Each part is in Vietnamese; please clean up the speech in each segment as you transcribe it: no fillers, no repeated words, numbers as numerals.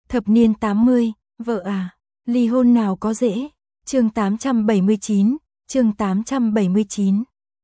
Thập niên 80, vợ à, ly hôn nào có dễ. Chương 879, chương 879.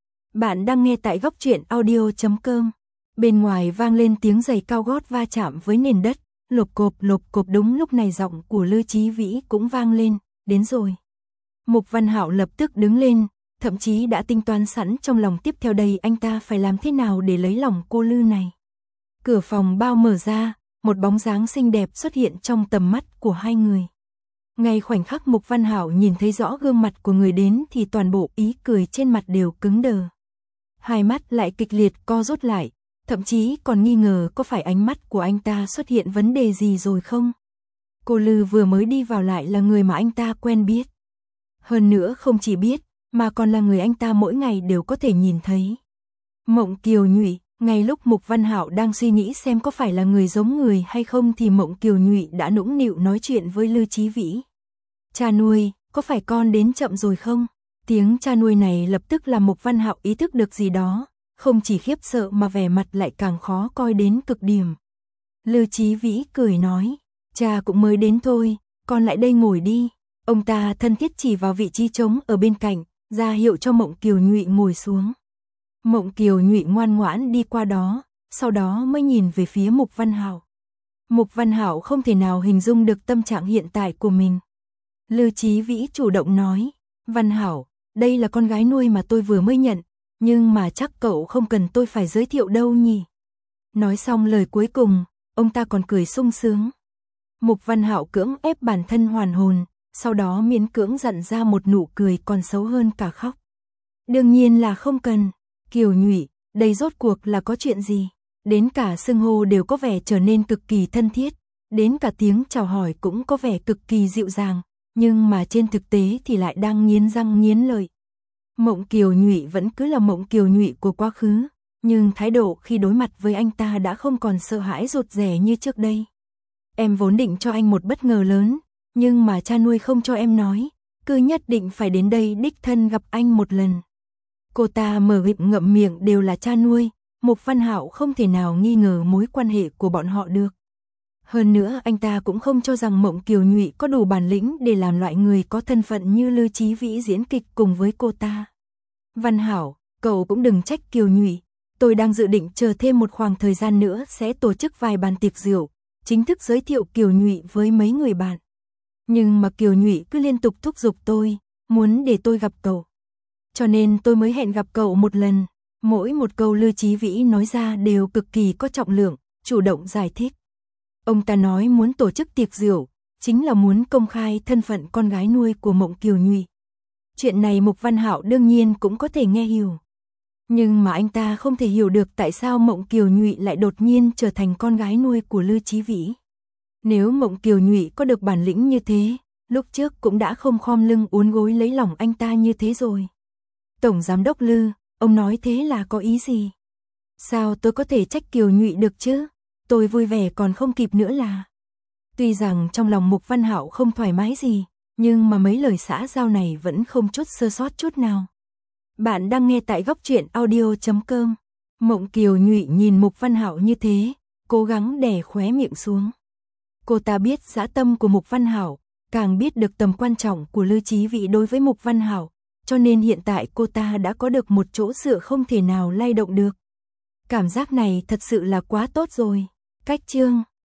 Bạn đang nghe tại góc truyện audio.com. Bên ngoài vang lên tiếng giày cao gót va chạm với nền đất, lộp cộp đúng lúc này giọng của Lư Chí Vĩ cũng vang lên, đến rồi. Mục Văn Hạo lập tức đứng lên, thậm chí đã tính toán sẵn trong lòng tiếp theo đây anh ta phải làm thế nào để lấy lòng cô Lư này. Cửa phòng bao mở ra, một bóng dáng xinh đẹp xuất hiện trong tầm mắt của hai người. Ngay khoảnh khắc Mục Văn Hạo nhìn thấy rõ gương mặt của người đến thì toàn bộ ý cười trên mặt đều cứng đờ. Hai mắt lại kịch liệt co rút lại, thậm chí còn nghi ngờ có phải ánh mắt của anh ta xuất hiện vấn đề gì rồi không. Cô Lư vừa mới đi vào lại là người mà anh ta quen biết. Hơn nữa không chỉ biết, mà còn là người anh ta mỗi ngày đều có thể nhìn thấy. Mộng Kiều Nhụy. Ngay lúc Mục Văn Hạo đang suy nghĩ xem có phải là người giống người hay không thì Mộng Kiều Nhụy đã nũng nịu nói chuyện với Lư Chí Vĩ. Cha nuôi, có phải con đến chậm rồi không? Tiếng cha nuôi này lập tức làm Mục Văn Hạo ý thức được gì đó, không chỉ khiếp sợ mà vẻ mặt lại càng khó coi đến cực điểm. Lư Chí Vĩ cười nói, cha cũng mới đến thôi, con lại đây ngồi đi. Ông ta thân thiết chỉ vào vị trí trống ở bên cạnh, ra hiệu cho Mộng Kiều Nhụy ngồi xuống. Mộng Kiều Nhụy ngoan ngoãn đi qua đó, sau đó mới nhìn về phía Mục Văn Hạo. Mục Văn Hạo không thể nào hình dung được tâm trạng hiện tại của mình. Lư Chí Vĩ chủ động nói, Văn Hạo, đây là con gái nuôi mà tôi vừa mới nhận, nhưng mà chắc cậu không cần tôi phải giới thiệu đâu nhỉ. Nói xong lời cuối cùng, ông ta còn cười sung sướng. Mục Văn Hạo cưỡng ép bản thân hoàn hồn, sau đó miễn cưỡng dặn ra một nụ cười còn xấu hơn cả khóc. Đương nhiên là không cần. Kiều Nhụy, đây rốt cuộc là có chuyện gì? Đến cả xưng hô đều có vẻ trở nên cực kỳ thân thiết, đến cả tiếng chào hỏi cũng có vẻ cực kỳ dịu dàng, nhưng mà trên thực tế thì lại đang nghiến răng nghiến lợi. Mộng Kiều Nhụy vẫn cứ là Mộng Kiều Nhụy của quá khứ, nhưng thái độ khi đối mặt với anh ta đã không còn sợ hãi rụt rè như trước đây. Em vốn định cho anh một bất ngờ lớn, nhưng mà cha nuôi không cho em nói, cứ nhất định phải đến đây đích thân gặp anh một lần. Cô ta mở miệng ngậm miệng đều là cha nuôi, Mục Văn Hạo không thể nào nghi ngờ mối quan hệ của bọn họ được. Hơn nữa anh ta cũng không cho rằng Mộng Kiều Nhụy có đủ bản lĩnh để làm loại người có thân phận như Lư Chí Vĩ diễn kịch cùng với cô ta. Văn Hạo, cậu cũng đừng trách Kiều Nhụy, tôi đang dự định chờ thêm một khoảng thời gian nữa sẽ tổ chức vài bàn tiệc rượu, chính thức giới thiệu Kiều Nhụy với mấy người bạn. Nhưng mà Kiều Nhụy cứ liên tục thúc giục tôi, muốn để tôi gặp cậu. Cho nên tôi mới hẹn gặp cậu một lần. Mỗi một câu Lư Chí Vĩ nói ra đều cực kỳ có trọng lượng, chủ động giải thích. Ông ta nói muốn tổ chức tiệc rượu, chính là muốn công khai thân phận con gái nuôi của Mộng Kiều Nhụy. Chuyện này Mục Văn Hạo đương nhiên cũng có thể nghe hiểu. Nhưng mà anh ta không thể hiểu được tại sao Mộng Kiều Nhụy lại đột nhiên trở thành con gái nuôi của Lư Chí Vĩ. Nếu Mộng Kiều Nhụy có được bản lĩnh như thế, lúc trước cũng đã không khom lưng uốn gối lấy lòng anh ta như thế rồi. Tổng Giám đốc Lư, ông nói thế là có ý gì? Sao tôi có thể trách Kiều Nhụy được chứ? Tôi vui vẻ còn không kịp nữa là. Tuy rằng trong lòng Mục Văn Hạo không thoải mái gì, nhưng mà mấy lời xã giao này vẫn không chút sơ sót chút nào. Bạn đang nghe tại góc truyện audio.com. Mộng Kiều Nhụy nhìn Mục Văn Hạo như thế, cố gắng đè khóe miệng xuống. Cô ta biết dã tâm của Mục Văn Hạo, càng biết được tầm quan trọng của Lư Chí Vĩ đối với Mục Văn Hạo. Cho nên hiện tại cô ta đã có được một chỗ dựa không thể nào lay động được. Cảm giác này thật sự là quá tốt rồi. Cách chương